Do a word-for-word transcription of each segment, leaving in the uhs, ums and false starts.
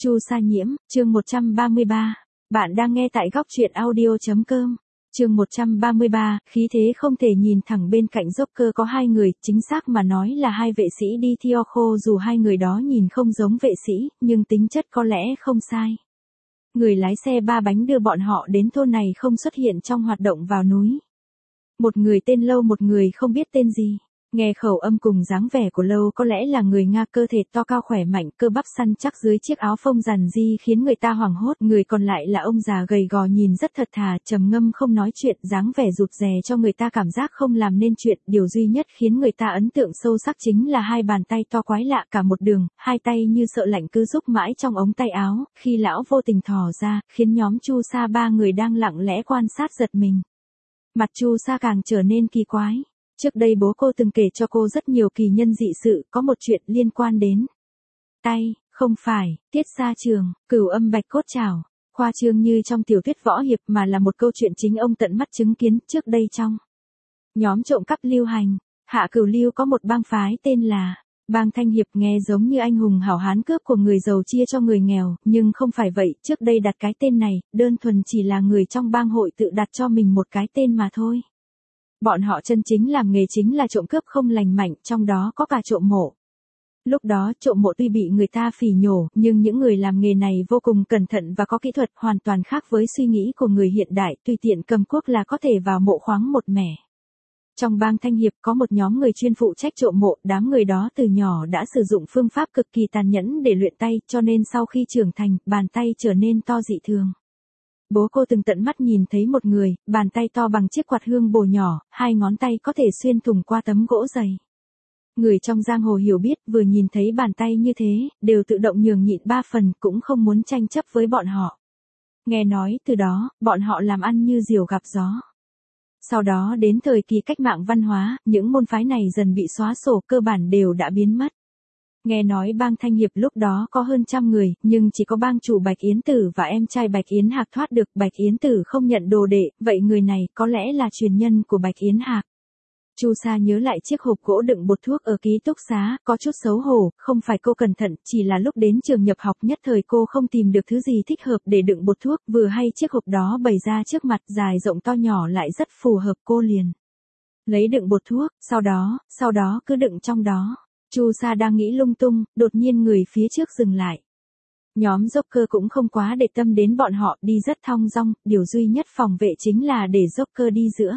Chu Sa Nhiễm, chương một trăm ba mươi ba. Bạn đang nghe tại góc truyện audio chấm com. Chương một trăm ba mươi ba, khí thế không thể nhìn thẳng. Bên cạnh Joker có hai người, chính xác mà nói là hai vệ sĩ đi Thioko. Dù hai người đó nhìn không giống vệ sĩ, nhưng tính chất có lẽ không sai. Người lái xe ba bánh đưa bọn họ đến thôn này không xuất hiện trong hoạt động vào núi. Một người tên Lâu, một người không biết tên gì. Nghe khẩu âm cùng dáng vẻ của Lâu có lẽ là người Nga, cơ thể to cao khỏe mạnh, cơ bắp săn chắc dưới chiếc áo phông rằn ri khiến người ta hoảng hốt. Người còn lại là ông già gầy gò nhìn rất thật thà, trầm ngâm không nói chuyện, dáng vẻ rụt rè cho người ta cảm giác không làm nên chuyện. Điều duy nhất khiến người ta ấn tượng sâu sắc chính là hai bàn tay to quái lạ cả một đường, hai tay như sợ lạnh cứ rúc mãi trong ống tay áo, khi lão vô tình thò ra, khiến nhóm Chu Sa ba người đang lặng lẽ quan sát giật mình. Mặt Chu Sa càng trở nên kỳ quái. Trước đây bố cô từng kể cho cô rất nhiều kỳ nhân dị sự, có một chuyện liên quan đến tay, không phải, Tiết Sa Trường, cửu âm bạch cốt trảo, khoa trương như trong tiểu thuyết võ hiệp mà là một câu chuyện chính ông tận mắt chứng kiến. Trước đây trong nhóm trộm cắp lưu hành, Hạ Cửu Lưu có một bang phái tên là Bang Thanh Hiệp, nghe giống như anh hùng hảo hán cướp của người giàu chia cho người nghèo, nhưng không phải vậy. Trước đây đặt cái tên này, đơn thuần chỉ là người trong bang hội tự đặt cho mình một cái tên mà thôi. Bọn họ chân chính làm nghề chính là trộm cướp không lành mạnh, trong đó có cả trộm mộ. Lúc đó trộm mộ tuy bị người ta phỉ nhổ, nhưng những người làm nghề này vô cùng cẩn thận và có kỹ thuật hoàn toàn khác với suy nghĩ của người hiện đại, tùy tiện cầm cuốc là có thể vào mộ khoáng một mẻ. Trong bang Thanh Hiệp có một nhóm người chuyên phụ trách trộm mộ, đám người đó từ nhỏ đã sử dụng phương pháp cực kỳ tàn nhẫn để luyện tay, cho nên sau khi trưởng thành, bàn tay trở nên to dị thường. Bố cô từng tận mắt nhìn thấy một người, bàn tay to bằng chiếc quạt hương bồ nhỏ, hai ngón tay có thể xuyên thủng qua tấm gỗ dày. Người trong giang hồ hiểu biết, vừa nhìn thấy bàn tay như thế, đều tự động nhường nhịn ba phần, cũng không muốn tranh chấp với bọn họ. Nghe nói, từ đó, bọn họ làm ăn như diều gặp gió. Sau đó đến thời kỳ cách mạng văn hóa, những môn phái này dần bị xóa sổ, cơ bản đều đã biến mất. Nghe nói bang Thanh Hiệp lúc đó có hơn trăm người, nhưng chỉ có bang chủ Bạch Yến Tử và em trai Bạch Yến Hạc thoát được. Bạch Yến Tử không nhận đồ đệ, vậy người này có lẽ là truyền nhân của Bạch Yến Hạc. Chu Sa nhớ lại chiếc hộp gỗ đựng bột thuốc ở ký túc xá, có chút xấu hổ, không phải cô cẩn thận, chỉ là lúc đến trường nhập học nhất thời cô không tìm được thứ gì thích hợp để đựng bột thuốc, vừa hay chiếc hộp đó bày ra trước mặt, dài rộng to nhỏ lại rất phù hợp, cô liền lấy đựng bột thuốc, sau đó, sau đó cứ đựng trong đó. Chu Sa đang nghĩ lung tung, đột nhiên người phía trước dừng lại. Nhóm Joker cũng không quá để tâm đến bọn họ, đi rất thong dong, điều duy nhất phòng vệ chính là để Joker đi giữa.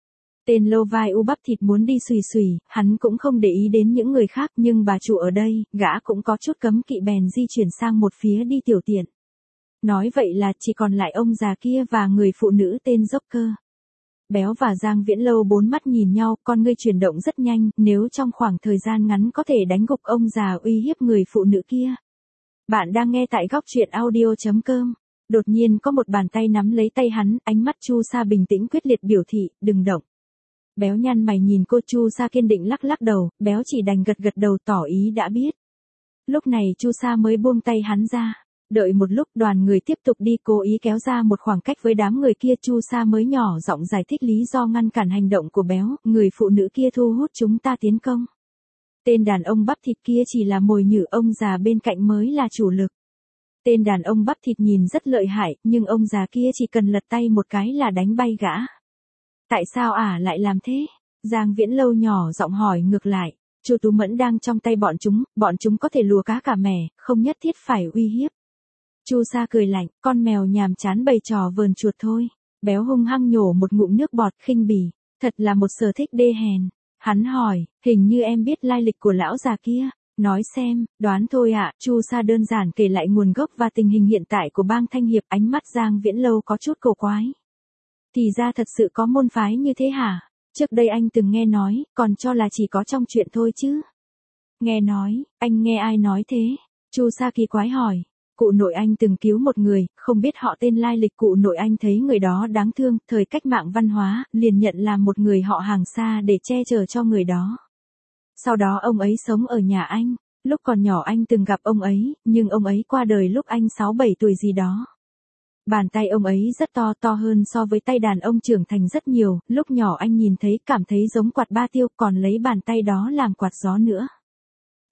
Tên Lô vai u bắp thịt muốn đi xùy xùy, hắn cũng không để ý đến những người khác, nhưng bà chủ ở đây, gã cũng có chút cấm kỵ bèn di chuyển sang một phía đi tiểu tiện. Nói vậy là chỉ còn lại ông già kia và người phụ nữ tên Joker. Béo và Giang Viễn Lâu bốn mắt nhìn nhau, con ngươi chuyển động rất nhanh, nếu trong khoảng thời gian ngắn có thể đánh gục ông già uy hiếp người phụ nữ kia. Bạn đang nghe tại góc truyện audio chấm com. Đột nhiên có một bàn tay nắm lấy tay hắn, ánh mắt Chu Sa bình tĩnh quyết liệt biểu thị, đừng động. Béo nhăn mày nhìn cô. Chu Sa kiên định lắc lắc đầu, béo chỉ đành gật gật đầu tỏ ý đã biết. Lúc này Chu Sa mới buông tay hắn ra. Đợi một lúc đoàn người tiếp tục đi, cố ý kéo ra một khoảng cách với đám người kia. Chu Sa mới nhỏ giọng giải thích lý do ngăn cản hành động của béo, người phụ nữ kia thu hút chúng ta tiến công. Tên đàn ông bắp thịt kia chỉ là mồi nhử, ông già bên cạnh mới là chủ lực. Tên đàn ông bắp thịt nhìn rất lợi hại, nhưng ông già kia chỉ cần lật tay một cái là đánh bay gã. Tại sao ả à lại làm thế? Giang Viễn Lâu nhỏ giọng hỏi ngược lại. Chu Tú Mẫn đang trong tay bọn chúng, bọn chúng có thể lùa cá cả mẻ, không nhất thiết phải uy hiếp. Chu Sa cười lạnh, con mèo nhàm chán bày trò vờn chuột thôi. Béo hung hăng nhổ một ngụm nước bọt, khinh bỉ, thật là một sở thích đê hèn. Hắn hỏi, hình như em biết lai lịch của lão già kia, nói xem, đoán thôi ạ. Chu Sa đơn giản kể lại nguồn gốc và tình hình hiện tại của bang Thanh Hiệp, ánh mắt Giang Viễn Lâu có chút cổ quái. Thì ra thật sự có môn phái như thế hả? Trước đây anh từng nghe nói, còn cho là chỉ có trong chuyện thôi chứ. Nghe nói, anh nghe ai nói thế? Chu Sa kỳ quái hỏi. Cụ nội anh từng cứu một người, không biết họ tên lai lịch. Cụ nội anh thấy người đó đáng thương, thời cách mạng văn hóa, liền nhận làm một người họ hàng xa để che chở cho người đó. Sau đó ông ấy sống ở nhà anh, lúc còn nhỏ anh từng gặp ông ấy, nhưng ông ấy qua đời lúc anh sáu bảy tuổi gì đó. Bàn tay ông ấy rất to, to hơn so với tay đàn ông trưởng thành rất nhiều, lúc nhỏ anh nhìn thấy cảm thấy giống quạt ba tiêu, còn lấy bàn tay đó làm quạt gió nữa.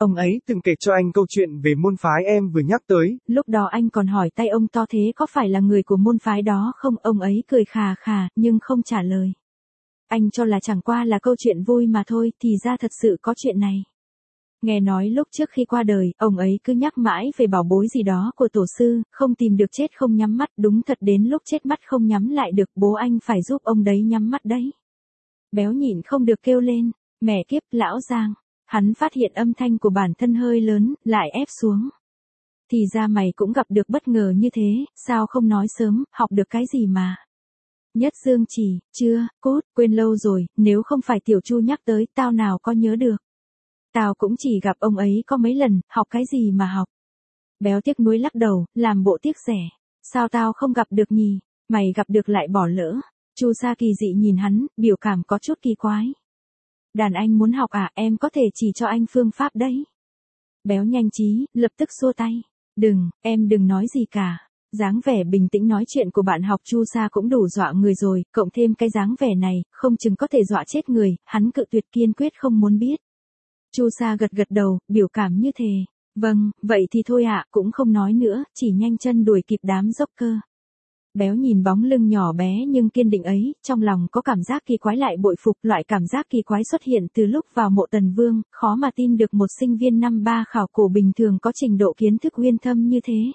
Ông ấy từng kể cho anh câu chuyện về môn phái em vừa nhắc tới. Lúc đó anh còn hỏi tay ông to thế có phải là người của môn phái đó không, ông ấy cười khà khà, nhưng không trả lời. Anh cho là chẳng qua là câu chuyện vui mà thôi, thì ra thật sự có chuyện này. Nghe nói lúc trước khi qua đời, ông ấy cứ nhắc mãi về bảo bối gì đó của tổ sư, không tìm được chết không nhắm mắt, đúng thật đến lúc chết mắt không nhắm lại được, bố anh phải giúp ông đấy nhắm mắt đấy. Béo nhịn không được kêu lên, mẹ kiếp, lão Giang. Hắn phát hiện âm thanh của bản thân hơi lớn, lại ép xuống. Thì ra mày cũng gặp được bất ngờ như thế, sao không nói sớm, học được cái gì mà. Nhất Dương chỉ, chưa, cốt, quên lâu rồi, nếu không phải Tiểu Chu nhắc tới, tao nào có nhớ được. Tao cũng chỉ gặp ông ấy có mấy lần, học cái gì mà học. Béo tiếc nuối lắc đầu, làm bộ tiếc rẻ. Sao tao không gặp được nhỉ, mày gặp được lại bỏ lỡ. Chu Sa kỳ dị nhìn hắn, biểu cảm có chút kỳ quái. Đàn anh muốn học à, em có thể chỉ cho anh phương pháp đấy. Béo nhanh trí, lập tức xua tay. Đừng, em đừng nói gì cả. Dáng vẻ bình tĩnh nói chuyện của bạn học Chu Sa cũng đủ dọa người rồi, cộng thêm cái dáng vẻ này, không chừng có thể dọa chết người, hắn cự tuyệt kiên quyết không muốn biết. Chu Sa gật gật đầu, biểu cảm như thề. Vâng, vậy thì thôi ạ, à, cũng không nói nữa, chỉ nhanh chân đuổi kịp đám dốc cơ. Béo nhìn bóng lưng nhỏ bé nhưng kiên định ấy, trong lòng có cảm giác kỳ quái lại bội phục, loại cảm giác kỳ quái xuất hiện từ lúc vào mộ Tần Vương, khó mà tin được một sinh viên năm ba khảo cổ bình thường có trình độ kiến thức uyên thâm như thế.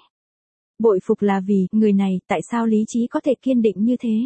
Bội phục là vì, người này, tại sao lý trí có thể kiên định như thế?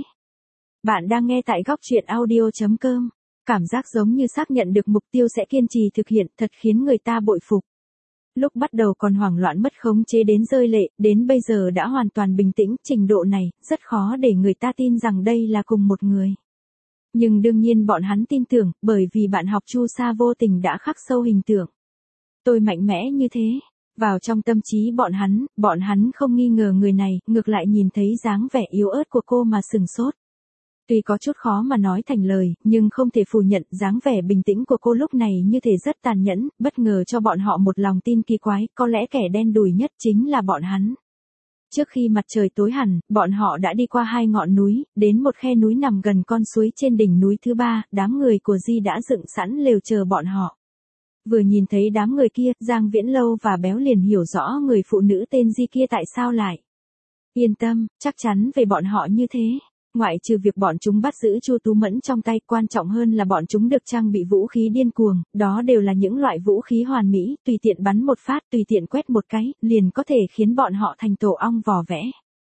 Bạn đang nghe tại góc truyện audio chấm com. Cảm giác giống như xác nhận được mục tiêu sẽ kiên trì thực hiện, thật khiến người ta bội phục. Lúc bắt đầu còn hoảng loạn mất khống chế đến rơi lệ, đến bây giờ đã hoàn toàn bình tĩnh, trình độ này, rất khó để người ta tin rằng đây là cùng một người. Nhưng đương nhiên bọn hắn tin tưởng, bởi vì bạn học Chu Sa vô tình đã khắc sâu hình tượng. Tôi mạnh mẽ như thế. Vào trong tâm trí bọn hắn, bọn hắn không nghi ngờ người này, ngược lại nhìn thấy dáng vẻ yếu ớt của cô mà sừng sốt. Tuy có chút khó mà nói thành lời, nhưng không thể phủ nhận dáng vẻ bình tĩnh của cô lúc này như thể rất tàn nhẫn, bất ngờ cho bọn họ một lòng tin kỳ quái, có lẽ kẻ đen đủi nhất chính là bọn hắn. Trước khi mặt trời tối hẳn, bọn họ đã đi qua hai ngọn núi, đến một khe núi nằm gần con suối trên đỉnh núi thứ ba, đám người của Di đã dựng sẵn lều chờ bọn họ. Vừa nhìn thấy đám người kia, Giang Viễn Lâu và Béo liền hiểu rõ người phụ nữ tên Di kia tại sao lại. Yên tâm, chắc chắn về bọn họ như thế. Ngoại trừ việc bọn chúng bắt giữ Chu Tú Mẫn trong tay, quan trọng hơn là bọn chúng được trang bị vũ khí điên cuồng, đó đều là những loại vũ khí hoàn mỹ, tùy tiện bắn một phát, tùy tiện quét một cái, liền có thể khiến bọn họ thành tổ ong vò vẽ.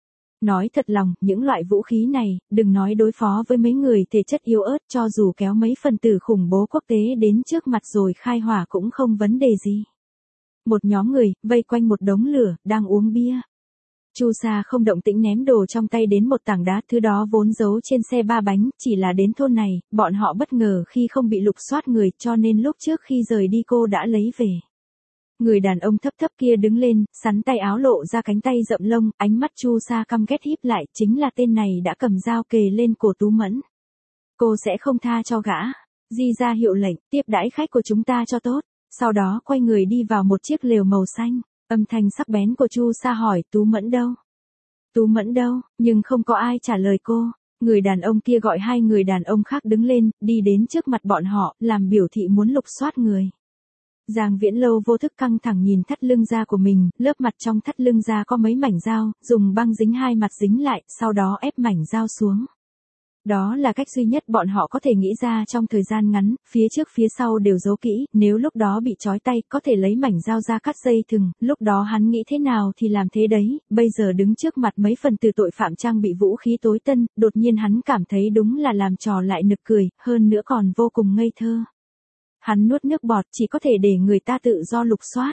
Nói thật lòng, những loại vũ khí này, đừng nói đối phó với mấy người thể chất yếu ớt, cho dù kéo mấy phần tử khủng bố quốc tế đến trước mặt rồi khai hỏa cũng không vấn đề gì. Một nhóm người, vây quanh một đống lửa, đang uống bia. Chu Sa không động tĩnh ném đồ trong tay đến một tảng đá, thứ đó vốn giấu trên xe ba bánh, chỉ là đến thôn này, bọn họ bất ngờ khi không bị lục soát người, cho nên lúc trước khi rời đi cô đã lấy về. Người đàn ông thấp thấp kia đứng lên, sắn tay áo lộ ra cánh tay rậm lông, ánh mắt Chu Sa căm ghét híp lại, chính là tên này đã cầm dao kề lên cổ Tú Mẫn. Cô sẽ không tha cho gã. Di ra hiệu lệnh, tiếp đãi khách của chúng ta cho tốt, sau đó quay người đi vào một chiếc lều màu xanh. Âm thanh sắc bén của Chu Sa hỏi, Tú Mẫn đâu? Tú Mẫn đâu? Nhưng không có ai trả lời cô. Người đàn ông kia gọi hai người đàn ông khác đứng lên, đi đến trước mặt bọn họ, làm biểu thị muốn lục soát người. Giang Viễn Lâu vô thức căng thẳng nhìn thắt lưng da của mình, lớp mặt trong thắt lưng da có mấy mảnh dao, dùng băng dính hai mặt dính lại, sau đó ép mảnh dao xuống. Đó là cách duy nhất bọn họ có thể nghĩ ra trong thời gian ngắn, phía trước phía sau đều giấu kỹ, nếu lúc đó bị trói tay, có thể lấy mảnh dao ra cắt dây thừng, lúc đó hắn nghĩ thế nào thì làm thế đấy, bây giờ đứng trước mặt mấy phần tử tội phạm trang bị vũ khí tối tân, đột nhiên hắn cảm thấy đúng là làm trò lại nực cười, hơn nữa còn vô cùng ngây thơ. Hắn nuốt nước bọt, chỉ có thể để người ta tự do lục soát.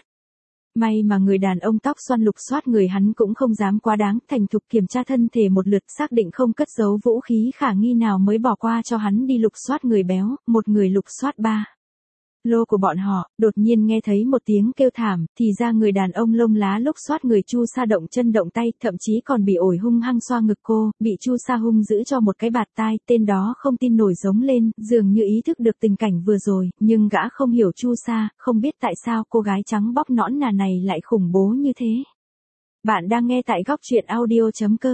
May mà người đàn ông tóc xoăn lục soát người hắn cũng không dám quá đáng, thành thục kiểm tra thân thể một lượt, xác định không cất giấu vũ khí khả nghi nào mới bỏ qua cho hắn đi lục soát người Béo, một người lục soát ba lô của bọn họ, đột nhiên nghe thấy một tiếng kêu thảm, thì ra người đàn ông lông lá lục soát người Chu Sa động chân động tay, thậm chí còn bị ổi hung hăng xoa ngực cô, bị Chu Sa hung giữ cho một cái bạt tai, tên đó không tin nổi giống lên, dường như ý thức được tình cảnh vừa rồi, nhưng gã không hiểu Chu Sa, không biết tại sao cô gái trắng bóc nõn nà này lại khủng bố như thế. Bạn đang nghe tại góc truyện audio chấm com.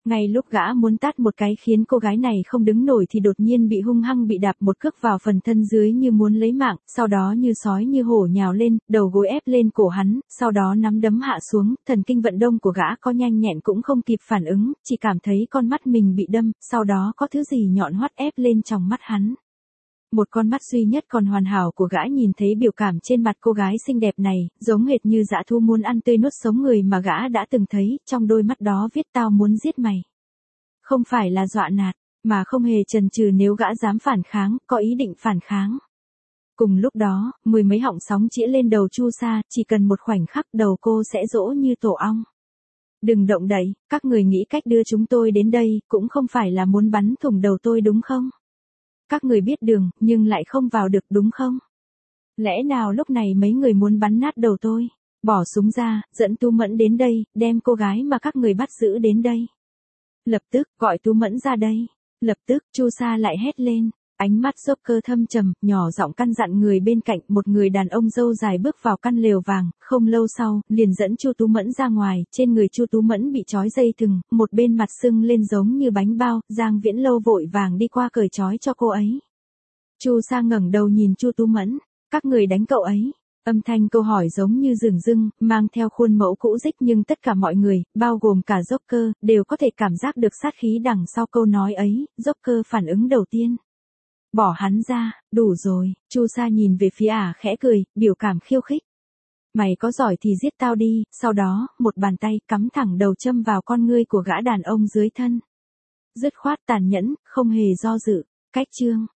Ngay lúc gã muốn tát một cái khiến cô gái này không đứng nổi thì đột nhiên bị hung hăng bị đạp một cước vào phần thân dưới như muốn lấy mạng, sau đó như sói như hổ nhào lên, đầu gối ép lên cổ hắn, sau đó nắm đấm hạ xuống, thần kinh vận động của gã có nhanh nhẹn cũng không kịp phản ứng, chỉ cảm thấy con mắt mình bị đâm, sau đó có thứ gì nhọn hoắt ép lên trong mắt hắn. Một con mắt duy nhất còn hoàn hảo của gã nhìn thấy biểu cảm trên mặt cô gái xinh đẹp này, giống hệt như dã thú muốn ăn tươi nuốt sống người mà gã đã từng thấy, trong đôi mắt đó viết tao muốn giết mày. Không phải là dọa nạt, mà không hề chần chừ nếu gã dám phản kháng, có ý định phản kháng. Cùng lúc đó, mười mấy họng sóng chĩa lên đầu Chu Sa, chỉ cần một khoảnh khắc đầu cô sẽ rỗ như tổ ong. Đừng động đậy, các người nghĩ cách đưa chúng tôi đến đây, cũng không phải là muốn bắn thủng đầu tôi đúng không? Các người biết đường, nhưng lại không vào được đúng không? Lẽ nào lúc này mấy người muốn bắn nát đầu tôi? Bỏ súng ra, dẫn Tu Mẫn đến đây, đem cô gái mà các người bắt giữ đến đây. Lập tức, gọi Tu Mẫn ra đây. Lập tức, Chu Sa lại hét lên. Ánh mắt Joker thâm trầm, nhỏ giọng căn dặn người bên cạnh, một người đàn ông râu dài bước vào căn lều vàng, không lâu sau, liền dẫn Chu Tú Mẫn ra ngoài, trên người Chu Tú Mẫn bị trói dây thừng, một bên mặt sưng lên giống như bánh bao, Giang Viễn Lâu vội vàng đi qua cởi trói cho cô ấy. Chu Sa ngẩng đầu nhìn Chu Tú Mẫn, các người đánh cậu ấy. Âm thanh câu hỏi giống như dửng dưng, mang theo khuôn mẫu cũ dích nhưng tất cả mọi người, bao gồm cả Joker, đều có thể cảm giác được sát khí đằng sau câu nói ấy, Joker phản ứng đầu tiên. Bỏ hắn ra, đủ rồi, Chu Sa nhìn về phía ả khẽ cười, biểu cảm khiêu khích. Mày có giỏi thì giết tao đi, sau đó, một bàn tay cắm thẳng đầu châm vào con ngươi của gã đàn ông dưới thân. Dứt khoát tàn nhẫn, không hề do dự, cách chương.